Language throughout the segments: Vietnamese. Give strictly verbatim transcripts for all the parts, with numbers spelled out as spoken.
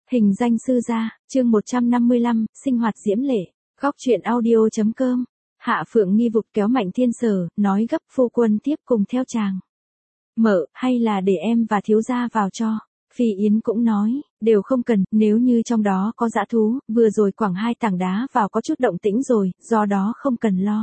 Hình danh sư gia, chương một trăm năm mươi lăm, sinh hoạt diễm lệ, góc truyện audio.com. Hạ Phượng Nghi vụt kéo Mạnh Thiên Sở, nói gấp phu quân tiếp cùng theo chàng. Mợ, hay là để em và thiếu gia vào cho. Phi Yến cũng nói, đều không cần, nếu như trong đó có dã thú, vừa rồi quẳng hai tảng đá vào có chút động tĩnh rồi, do đó không cần lo.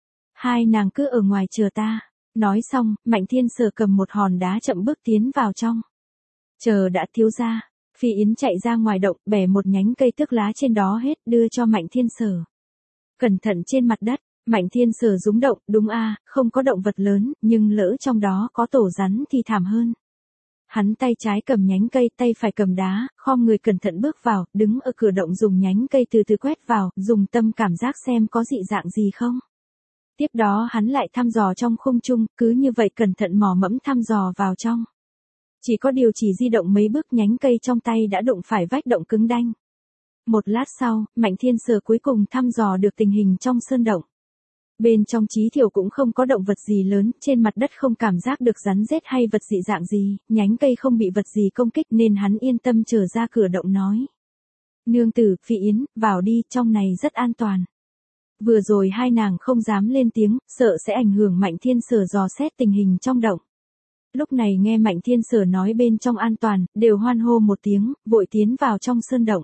Hai nàng cứ ở ngoài chờ ta. Nói xong, Mạnh Thiên Sở cầm một hòn đá chậm bước tiến vào trong. Chờ đã thiếu gia. Phi Yến chạy ra ngoài động, bẻ một nhánh cây tước lá trên đó hết, đưa cho Mạnh Thiên Sở. Cẩn thận trên mặt đất, Mạnh Thiên Sở rúng động, đúng a, không có động vật lớn, nhưng lỡ trong đó có tổ rắn thì thảm hơn. Hắn tay trái cầm nhánh cây, tay phải cầm đá, khom người cẩn thận bước vào, đứng ở cửa động dùng nhánh cây từ từ quét vào, dùng tâm cảm giác xem có dị dạng gì không. Tiếp đó hắn lại thăm dò trong khung trung, cứ như vậy cẩn thận mò mẫm thăm dò vào trong. Chỉ có điều chỉ di động mấy bước nhánh cây trong tay đã đụng phải vách động cứng đanh. Một lát sau, Mạnh Thiên Sở cuối cùng thăm dò được tình hình trong sơn động. Bên trong chí thiểu cũng không có động vật gì lớn, trên mặt đất không cảm giác được rắn rết hay vật dị dạng gì, nhánh cây không bị vật gì công kích nên hắn yên tâm trở ra cửa động nói. Nương tử, Phi Yến, vào đi, trong này rất an toàn. Vừa rồi hai nàng không dám lên tiếng, sợ sẽ ảnh hưởng Mạnh Thiên Sở dò xét tình hình trong động. Lúc này nghe Mạnh Thiên Sở nói bên trong an toàn, đều hoan hô một tiếng, vội tiến vào trong sơn động.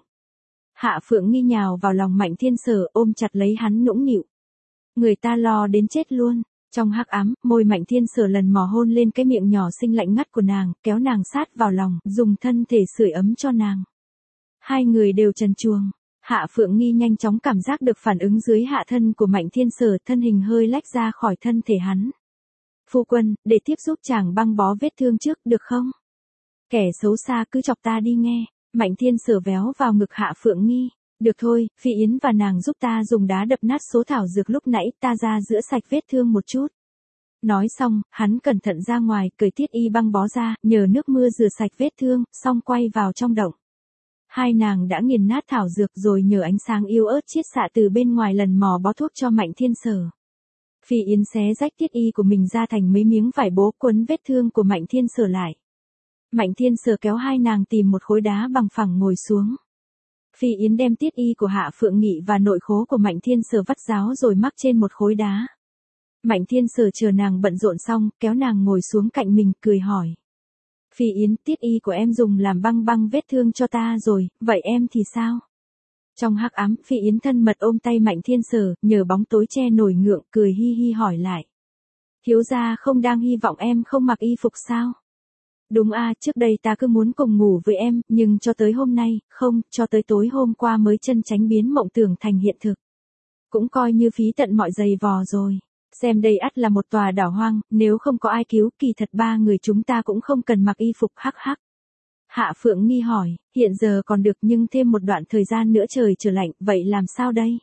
Hạ Phượng Nghi nhào vào lòng Mạnh Thiên Sở, ôm chặt lấy hắn nũng nịu. Người ta lo đến chết luôn. Trong hắc ám, môi Mạnh Thiên Sở lần mò hôn lên cái miệng nhỏ xinh lạnh ngắt của nàng, kéo nàng sát vào lòng, dùng thân thể sưởi ấm cho nàng. Hai người đều trần truồng. Hạ Phượng Nghi nhanh chóng cảm giác được phản ứng dưới hạ thân của Mạnh Thiên Sở, thân hình hơi lách ra khỏi thân thể hắn. Phu quân, để tiếp giúp chàng băng bó vết thương trước, được không? Kẻ xấu xa cứ chọc ta đi nghe. Mạnh Thiên Sở véo vào ngực Hạ Phượng Nghi. Được thôi, Phi Yến và nàng giúp ta dùng đá đập nát số thảo dược lúc nãy, ta ra rửa sạch vết thương một chút. Nói xong, hắn cẩn thận ra ngoài, cởi thiết y băng bó ra, nhờ nước mưa rửa sạch vết thương, xong quay vào trong động. Hai nàng đã nghiền nát thảo dược rồi nhờ ánh sáng yếu ớt chiết xạ từ bên ngoài lần mò bó thuốc cho Mạnh Thiên Sở. Phi Yến xé rách thiết y của mình ra thành mấy miếng vải bố quấn vết thương của Mạnh Thiên Sở lại. Mạnh Thiên Sở kéo hai nàng tìm một khối đá bằng phẳng ngồi xuống. Phi Yến đem tiết y của Hạ Phượng Nghị và nội khố của Mạnh Thiên Sở vắt ráo rồi mắc trên một khối đá. Mạnh Thiên Sở chờ nàng bận rộn xong, kéo nàng ngồi xuống cạnh mình, cười hỏi. Phi Yến, tiết y của em dùng làm băng băng vết thương cho ta rồi, vậy em thì sao? Trong hắc ám, Phi Yến thân mật ôm tay Mạnh Thiên Sở, nhờ bóng tối che nổi ngượng, cười hi hi hỏi lại. Thiếu gia không đang hy vọng em không mặc y phục sao? Đúng a, trước đây ta cứ muốn cùng ngủ với em, nhưng cho tới hôm nay, không, cho tới tối hôm qua mới chân tránh biến mộng tưởng thành hiện thực. Cũng coi như phí tận mọi giày vò rồi. Xem đây ắt là một tòa đảo hoang, nếu không có ai cứu, kỳ thật ba người chúng ta cũng không cần mặc y phục, hắc hắc. Hạ Phượng Nghi hỏi, hiện giờ còn được nhưng thêm một đoạn thời gian nữa trời trở lạnh, vậy làm sao đây?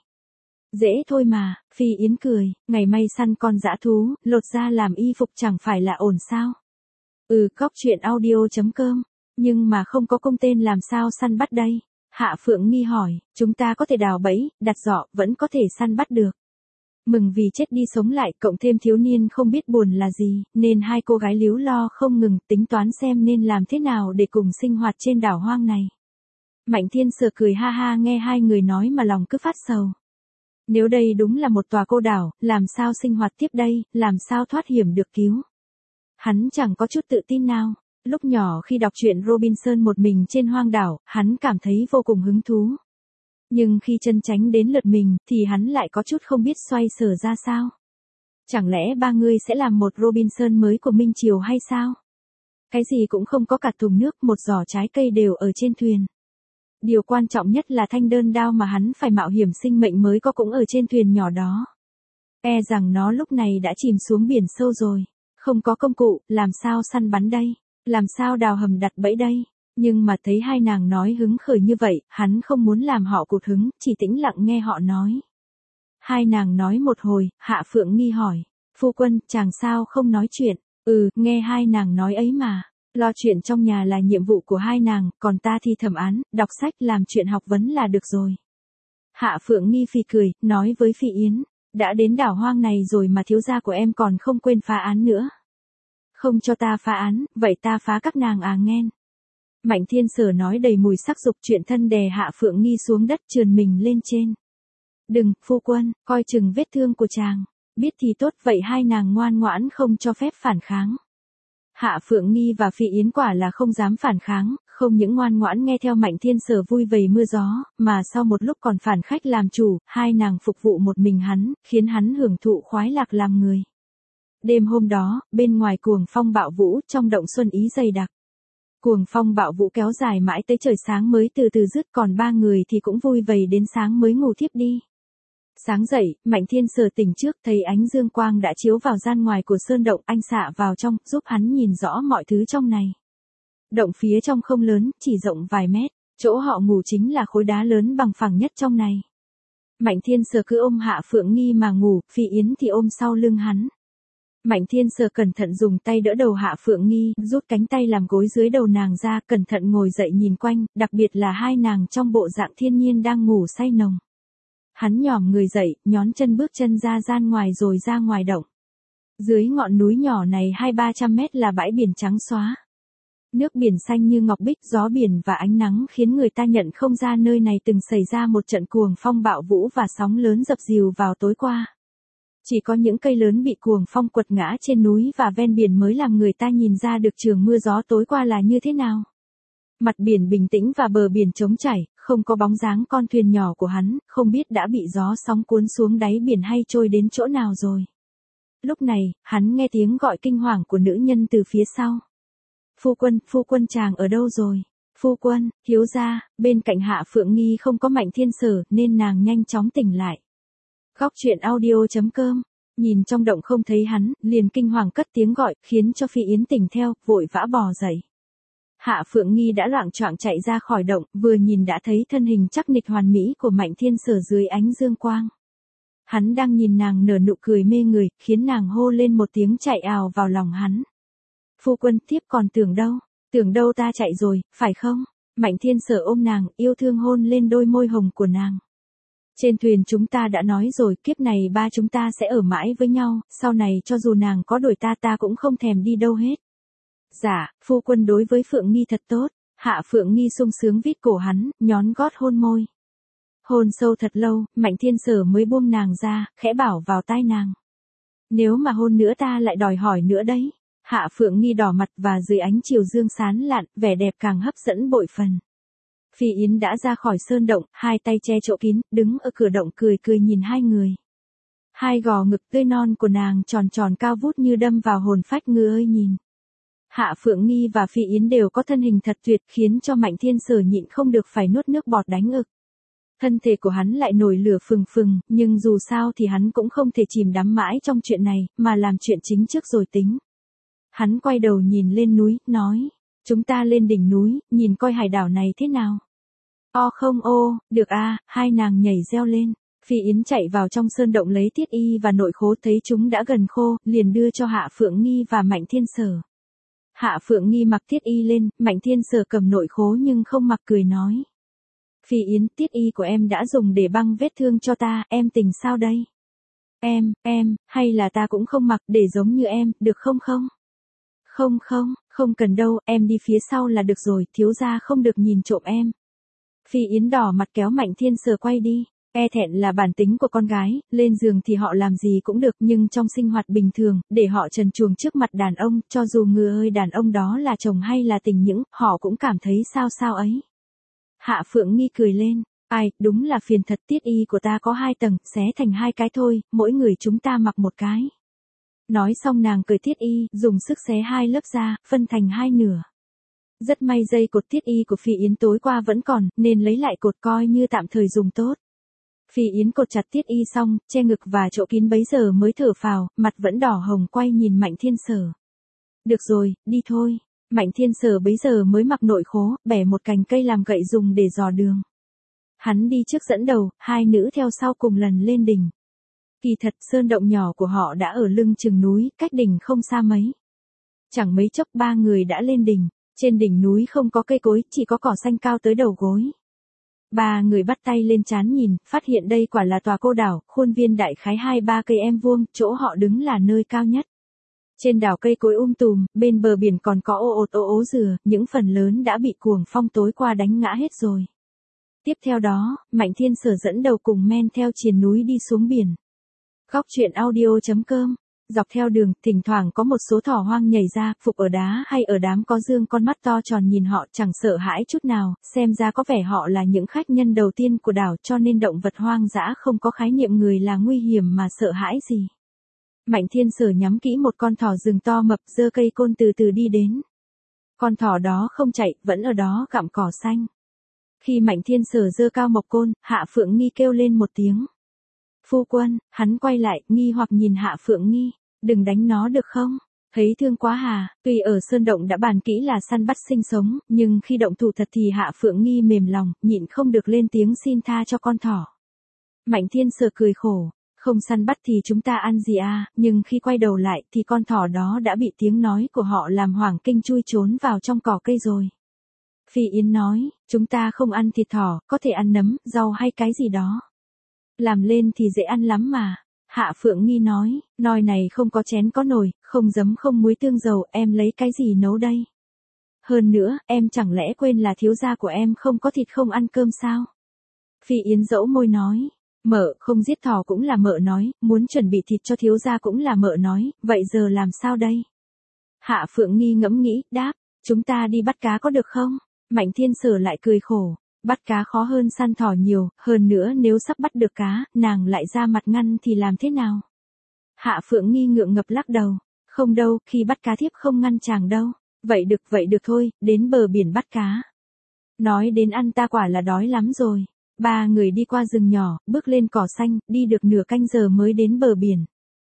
Dễ thôi mà, Phi Yến cười, ngày may săn con dã thú, lột ra làm y phục chẳng phải là ổn sao? Ừ, góc truyện audio.com, nhưng mà không có công tên làm sao săn bắt đây? Hạ Phượng Nghi hỏi, chúng ta có thể đào bẫy, đặt giỏ, vẫn có thể săn bắt được. Mừng vì chết đi sống lại, cộng thêm thiếu niên không biết buồn là gì, nên hai cô gái líu lo không ngừng, tính toán xem nên làm thế nào để cùng sinh hoạt trên đảo hoang này. Mạnh Thiên Sở cười ha ha nghe hai người nói mà lòng cứ phát sầu. Nếu đây đúng là một tòa cô đảo, làm sao sinh hoạt tiếp đây, làm sao thoát hiểm được cứu? Hắn chẳng có chút tự tin nào. Lúc nhỏ khi đọc truyện Robinson một mình trên hoang đảo, hắn cảm thấy vô cùng hứng thú. Nhưng khi chân tránh đến lượt mình, thì hắn lại có chút không biết xoay sở ra sao. Chẳng lẽ ba người sẽ làm một Robinson mới của Minh Triều hay sao? Cái gì cũng không có, cả thùng nước, một giỏ trái cây đều ở trên thuyền. Điều quan trọng nhất là thanh đơn đao mà hắn phải mạo hiểm sinh mệnh mới có cũng ở trên thuyền nhỏ đó. E rằng nó lúc này đã chìm xuống biển sâu rồi. Không có công cụ, làm sao săn bắn đây? Làm sao đào hầm đặt bẫy đây? Nhưng mà thấy hai nàng nói hứng khởi như vậy, hắn không muốn làm họ cụt hứng, chỉ tĩnh lặng nghe họ nói. Hai nàng nói một hồi, Hạ Phượng Nghi hỏi. Phu quân, chàng sao không nói chuyện? Ừ, nghe hai nàng nói ấy mà. Lo chuyện trong nhà là nhiệm vụ của hai nàng, còn ta thi thẩm án, đọc sách, làm chuyện học vấn là được rồi. Hạ Phượng Nghi phì cười, nói với Phi Yến. Đã đến đảo hoang này rồi mà thiếu gia của em còn không quên phá án nữa. Không cho ta phá án, vậy ta phá các nàng à nghen. Mạnh Thiên Sở nói đầy mùi sắc dục, chuyện thân đè Hạ Phượng Nghi xuống đất trườn mình lên trên. Đừng, phu quân, coi chừng vết thương của chàng. Biết thì tốt, vậy hai nàng ngoan ngoãn không cho phép phản kháng. Hạ Phượng Nghi và Phi Yến quả là không dám phản kháng, không những ngoan ngoãn nghe theo Mạnh Thiên Sở vui vầy mưa gió, mà sau một lúc còn phản khách làm chủ, hai nàng phục vụ một mình hắn, khiến hắn hưởng thụ khoái lạc làm người. Đêm hôm đó, bên ngoài cuồng phong bạo vũ, trong động xuân ý dày đặc. Cuồng phong bạo vũ kéo dài mãi tới trời sáng mới từ từ dứt, còn ba người thì cũng vui vầy đến sáng mới ngủ thiếp đi. Sáng dậy, Mạnh Thiên Sở tỉnh trước, thấy ánh dương quang đã chiếu vào gian ngoài của sơn động, anh xạ vào trong, giúp hắn nhìn rõ mọi thứ trong này. Động phía trong không lớn, chỉ rộng vài mét, chỗ họ ngủ chính là khối đá lớn bằng phẳng nhất trong này. Mạnh Thiên Sở cứ ôm Hạ Phượng Nghi mà ngủ, Phi Yến thì ôm sau lưng hắn. Mạnh Thiên Sở cẩn thận dùng tay đỡ đầu Hạ Phượng Nghi, rút cánh tay làm gối dưới đầu nàng ra, cẩn thận ngồi dậy nhìn quanh, đặc biệt là hai nàng trong bộ dạng thiên nhiên đang ngủ say nồng. Hắn nhòm người dậy, nhón chân bước chân ra gian ngoài rồi ra ngoài động. Dưới ngọn núi nhỏ này hai ba trăm mét là bãi biển trắng xóa. Nước biển xanh như ngọc bích, gió biển và ánh nắng khiến người ta nhận không ra nơi này từng xảy ra một trận cuồng phong bạo vũ và sóng lớn dập dìu vào tối qua. Chỉ có những cây lớn bị cuồng phong quật ngã trên núi và ven biển mới làm người ta nhìn ra được trường mưa gió tối qua là như thế nào. Mặt biển bình tĩnh và bờ biển trống chảy, không có bóng dáng con thuyền nhỏ của hắn, không biết đã bị gió sóng cuốn xuống đáy biển hay trôi đến chỗ nào rồi. Lúc này, hắn nghe tiếng gọi kinh hoàng của nữ nhân từ phía sau. Phu quân, phu quân chàng ở đâu rồi? Phu quân, thiếu gia, bên cạnh Hạ Phượng Nghi không có Mạnh Thiên Sở nên nàng nhanh chóng tỉnh lại. Góc truyện audio chấm com, nhìn trong động không thấy hắn, liền kinh hoàng cất tiếng gọi, khiến cho Phi Yến tỉnh theo, vội vã bò dậy. Hạ Phượng Nghi đã loạng choạng chạy ra khỏi động, vừa nhìn đã thấy thân hình chắc nịch hoàn mỹ của Mạnh Thiên Sở dưới ánh dương quang. Hắn đang nhìn nàng nở nụ cười mê người, khiến nàng hô lên một tiếng chạy ào vào lòng hắn. Phu quân, tiếp còn tưởng đâu, tưởng đâu ta chạy rồi, phải không? Mạnh Thiên Sở ôm nàng, yêu thương hôn lên đôi môi hồng của nàng. Trên thuyền chúng ta đã nói rồi, kiếp này ba chúng ta sẽ ở mãi với nhau, sau này cho dù nàng có đuổi ta ta cũng không thèm đi đâu hết. Dạ, phu quân đối với Phượng Nghi thật tốt. Hạ Phượng Nghi sung sướng vít cổ hắn, nhón gót hôn môi. Hôn sâu thật lâu, Mạnh Thiên Sở mới buông nàng ra, khẽ bảo vào tai nàng. Nếu mà hôn nữa ta lại đòi hỏi nữa đấy. Hạ Phượng Nghi đỏ mặt và dưới ánh chiều dương sán lạn, vẻ đẹp càng hấp dẫn bội phần. Phi Yến đã ra khỏi sơn động, hai tay che chỗ kín, đứng ở cửa động cười cười nhìn hai người. Hai gò ngực tươi non của nàng tròn tròn cao vút như đâm vào hồn phách người ơi nhìn. Hạ Phượng Nghi và Phi Yến đều có thân hình thật tuyệt, khiến cho Mạnh Thiên Sở nhịn không được phải nuốt nước bọt đánh ực. Thân thể của hắn lại nổi lửa phừng phừng, nhưng dù sao thì hắn cũng không thể chìm đắm mãi trong chuyện này, mà làm chuyện chính trước rồi tính. Hắn quay đầu nhìn lên núi, nói, chúng ta lên đỉnh núi, nhìn coi hải đảo này thế nào. O không ô, được a, hai nàng nhảy reo lên. Phi Yến chạy vào trong sơn động lấy tiết y và nội khố, thấy chúng đã gần khô, liền đưa cho Hạ Phượng Nghi và Mạnh Thiên Sở. Hạ Phượng Nghi mặc tiết y lên, Mạnh Thiên Sở cầm nội khố nhưng không mặc, cười nói. Phi Yến, tiết y của em đã dùng để băng vết thương cho ta, em tình sao đây? Em, em, hay là ta cũng không mặc để giống như em, được không không? Không không, không cần đâu, em đi phía sau là được rồi, thiếu gia không được nhìn trộm em. Phi Yến đỏ mặt kéo Mạnh Thiên Sở quay đi. E thẹn là bản tính của con gái, lên giường thì họ làm gì cũng được, nhưng trong sinh hoạt bình thường, để họ trần truồng trước mặt đàn ông, cho dù người ơi đàn ông đó là chồng hay là tình những, họ cũng cảm thấy sao sao ấy. Hạ Phượng Nghi cười lên, ai, đúng là phiền thật, tiết y của ta có hai tầng, xé thành hai cái thôi, mỗi người chúng ta mặc một cái. Nói xong nàng cởi tiết y, dùng sức xé hai lớp ra, phân thành hai nửa. Rất may dây cột tiết y của Phi Yến tối qua vẫn còn, nên lấy lại cột coi như tạm thời dùng tốt. Phi Yến cột chặt tiết y xong, che ngực và chỗ kín bấy giờ mới thở phào, mặt vẫn đỏ hồng quay nhìn Mạnh Thiên Sở. Được rồi, đi thôi. Mạnh Thiên Sở bấy giờ mới mặc nội khố, bẻ một cành cây làm gậy dùng để dò đường. Hắn đi trước dẫn đầu, hai nữ theo sau cùng lần lên đỉnh. Kỳ thật sơn động nhỏ của họ đã ở lưng chừng núi, cách đỉnh không xa mấy. Chẳng mấy chốc ba người đã lên đỉnh, trên đỉnh núi không có cây cối, chỉ có cỏ xanh cao tới đầu gối. Ba người bắt tay lên trán nhìn, phát hiện đây quả là tòa cô đảo, khuôn viên đại khái hai ba cây em vuông, chỗ họ đứng là nơi cao nhất. Trên đảo cây cối um tùm, bên bờ biển còn có ô ột ô ố dừa, những phần lớn đã bị cuồng phong tối qua đánh ngã hết rồi. Tiếp theo đó, Mạnh Thiên Sở dẫn đầu cùng men theo triền núi đi xuống biển. Góc truyện audio chấm com. Dọc theo đường, thỉnh thoảng có một số thỏ hoang nhảy ra, phục ở đá hay ở đám có dương, con mắt to tròn nhìn họ chẳng sợ hãi chút nào, xem ra có vẻ họ là những khách nhân đầu tiên của đảo, cho nên động vật hoang dã không có khái niệm người là nguy hiểm mà sợ hãi gì. Mạnh Thiên Sở nhắm kỹ một con thỏ rừng to mập, giơ cây côn từ từ đi đến. Con thỏ đó không chạy, vẫn ở đó gặm cỏ xanh. Khi Mạnh Thiên Sở giơ cao mộc côn, Hạ Phượng Nghi kêu lên một tiếng. Phu quân, hắn quay lại, nghi hoặc nhìn Hạ Phượng Nghi, đừng đánh nó được không? Thấy thương quá hà, tuy ở sơn động đã bàn kỹ là săn bắt sinh sống, nhưng khi động thủ thật thì Hạ Phượng Nghi mềm lòng, nhịn không được lên tiếng xin tha cho con thỏ. Mạnh Thiên Sở cười khổ, không săn bắt thì chúng ta ăn gì à, nhưng khi quay đầu lại thì con thỏ đó đã bị tiếng nói của họ làm hoảng kinh chui trốn vào trong cỏ cây rồi. Phi Yến nói, chúng ta không ăn thịt thỏ, có thể ăn nấm, rau hay cái gì đó. Làm lên thì dễ ăn lắm mà. Hạ Phượng Nghi nói, nồi này không có chén có nồi, không giấm không muối tương dầu, em lấy cái gì nấu đây? Hơn nữa, em chẳng lẽ quên là thiếu gia của em không có thịt không ăn cơm sao? Phi Yến dẫu môi nói, mợ không giết thỏ cũng là mợ nói, muốn chuẩn bị thịt cho thiếu gia cũng là mợ nói, vậy giờ làm sao đây? Hạ Phượng Nghi ngẫm nghĩ, đáp, chúng ta đi bắt cá có được không? Mạnh Thiên Sở lại cười khổ, bắt cá khó hơn săn thỏ nhiều, hơn nữa nếu sắp bắt được cá, nàng lại ra mặt ngăn thì làm thế nào? Hạ Phượng Nghi ngượng ngập lắc đầu, không đâu, khi bắt cá thiếp không ngăn chàng đâu, vậy được vậy được thôi, đến bờ biển bắt cá. Nói đến ăn ta quả là đói lắm rồi. Ba người đi qua rừng nhỏ, bước lên cỏ xanh, đi được nửa canh giờ mới đến bờ biển.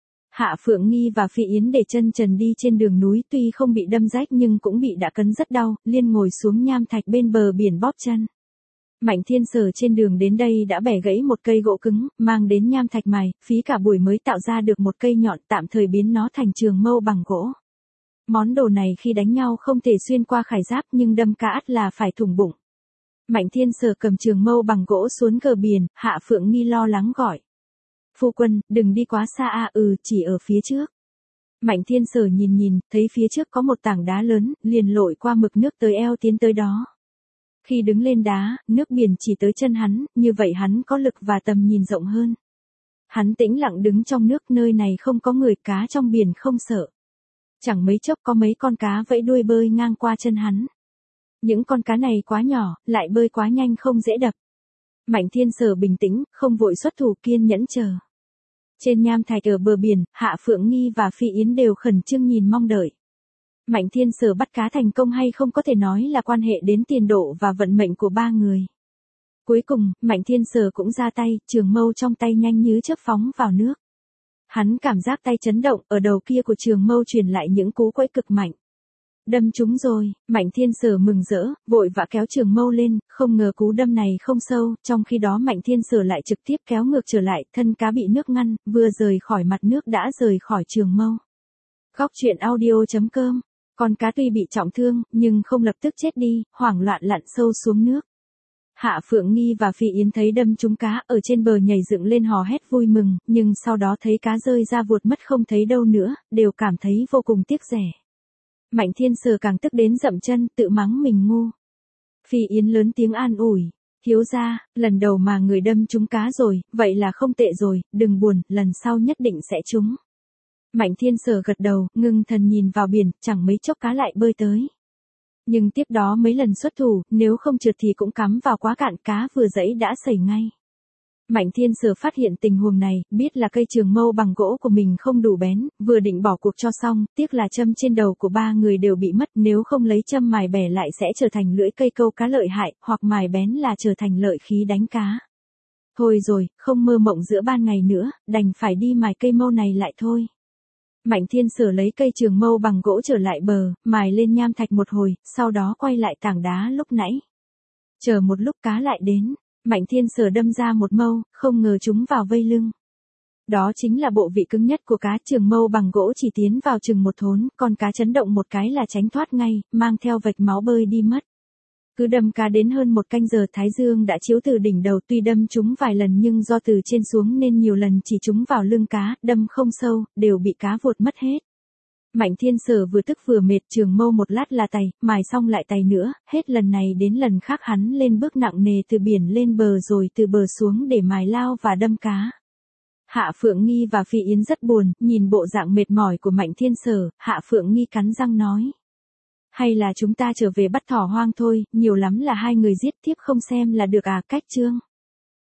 Hạ Phượng Nghi và Phi Yến để chân trần đi trên đường núi, tuy không bị đâm rách nhưng cũng bị đả cấn rất đau, liên ngồi xuống nham thạch bên bờ biển bóp chân. Mạnh Thiên Sở trên đường đến đây đã bẻ gãy một cây gỗ cứng, mang đến nham thạch mài, phí cả buổi mới tạo ra được một cây nhọn, tạm thời biến nó thành trường mâu bằng gỗ. Món đồ này khi đánh nhau không thể xuyên qua khải giáp nhưng đâm cá ắt là phải thủng bụng. Mạnh Thiên Sở cầm trường mâu bằng gỗ xuống cờ biển, Hạ Phượng Nghi lo lắng gọi. Phu quân, đừng đi quá xa à, ừ, chỉ ở phía trước. Mạnh Thiên Sở nhìn nhìn, thấy phía trước có một tảng đá lớn, liền lội qua mực nước tới eo tiến tới đó. Khi đứng lên đá, nước biển chỉ tới chân hắn, như vậy hắn có lực và tầm nhìn rộng hơn. Hắn tĩnh lặng đứng trong nước, nơi này không có người, cá trong biển không sợ. Chẳng mấy chốc có mấy con cá vẫy đuôi bơi ngang qua chân hắn. Những con cá này quá nhỏ, lại bơi quá nhanh không dễ đập. Mạnh Thiên Sở bình tĩnh, không vội xuất thủ, kiên nhẫn chờ. Trên nham thạch ở bờ biển, Hạ Phượng Nghi và Phi Yến đều khẩn trương nhìn mong đợi. Mạnh Thiên Sở bắt cá thành công hay không có thể nói là quan hệ đến tiền độ và vận mệnh của ba người. Cuối cùng, Mạnh Thiên Sở cũng ra tay, trường mâu trong tay nhanh như chớp phóng vào nước. Hắn cảm giác tay chấn động, ở đầu kia của trường mâu truyền lại những cú quẫy cực mạnh. Đâm trúng rồi, Mạnh Thiên Sở mừng rỡ, vội vã kéo trường mâu lên, không ngờ cú đâm này không sâu, trong khi đó Mạnh Thiên Sở lại trực tiếp kéo ngược trở lại, thân cá bị nước ngăn, vừa rời khỏi mặt nước đã rời khỏi trường mâu. Góc truyện audio chấm com. Con cá tuy bị trọng thương, nhưng không lập tức chết đi, hoảng loạn lặn sâu xuống nước. Hạ Phượng Nghi và Phi Yến thấy đâm trúng cá, ở trên bờ nhảy dựng lên hò hét vui mừng, nhưng sau đó thấy cá rơi ra vụt mất không thấy đâu nữa, đều cảm thấy vô cùng tiếc rẻ. Mạnh Thiên Sở càng tức đến dậm chân, tự mắng mình ngu. Phi Yến lớn tiếng an ủi, thiếu gia, lần đầu mà người đâm trúng cá rồi, vậy là không tệ rồi, đừng buồn, lần sau nhất định sẽ trúng. Mạnh Thiên Sở gật đầu, ngưng thần nhìn vào biển, chẳng mấy chốc cá lại bơi tới. Nhưng tiếp đó mấy lần xuất thủ, nếu không trượt thì cũng cắm vào quá cạn, cá vừa dẫy đã sẩy ngay. Mạnh Thiên Sở phát hiện tình huống này, biết là cây trường mâu bằng gỗ của mình không đủ bén, vừa định bỏ cuộc cho xong, tiếc là châm trên đầu của ba người đều bị mất, nếu không lấy châm mài bẻ lại sẽ trở thành lưỡi cây câu cá lợi hại, hoặc mài bén là trở thành lợi khí đánh cá. Thôi rồi, không mơ mộng giữa ban ngày nữa, đành phải đi mài cây mâu này lại thôi. Mạnh Thiên Sở lấy cây trường mâu bằng gỗ trở lại bờ, mài lên nham thạch một hồi, sau đó quay lại tảng đá lúc nãy. Chờ một lúc cá lại đến, Mạnh Thiên Sở đâm ra một mâu, không ngờ chúng vào vây lưng. Đó chính là bộ vị cứng nhất của cá, trường mâu bằng gỗ chỉ tiến vào chừng một thốn, con cá chấn động một cái là tránh thoát ngay, mang theo vạch máu bơi đi mất. Cứ đâm cá đến hơn một canh giờ thái dương đã chiếu từ đỉnh đầu, tuy đâm chúng vài lần nhưng do từ trên xuống nên nhiều lần chỉ chúng vào lưng cá, đâm không sâu, đều bị cá vụt mất hết. Mạnh Thiên Sở vừa tức vừa mệt, trường mâu một lát là tày, mài xong lại tày nữa, hết lần này đến lần khác hắn lên bước nặng nề từ biển lên bờ rồi từ bờ xuống để mài lao và đâm cá. Hạ Phượng Nghi và Phi Yến rất buồn, nhìn bộ dạng mệt mỏi của Mạnh Thiên Sở, Hạ Phượng Nghi cắn răng nói. Hay là chúng ta trở về bắt thỏ hoang thôi, nhiều lắm là hai người giết tiếp không xem là được à, cách chương.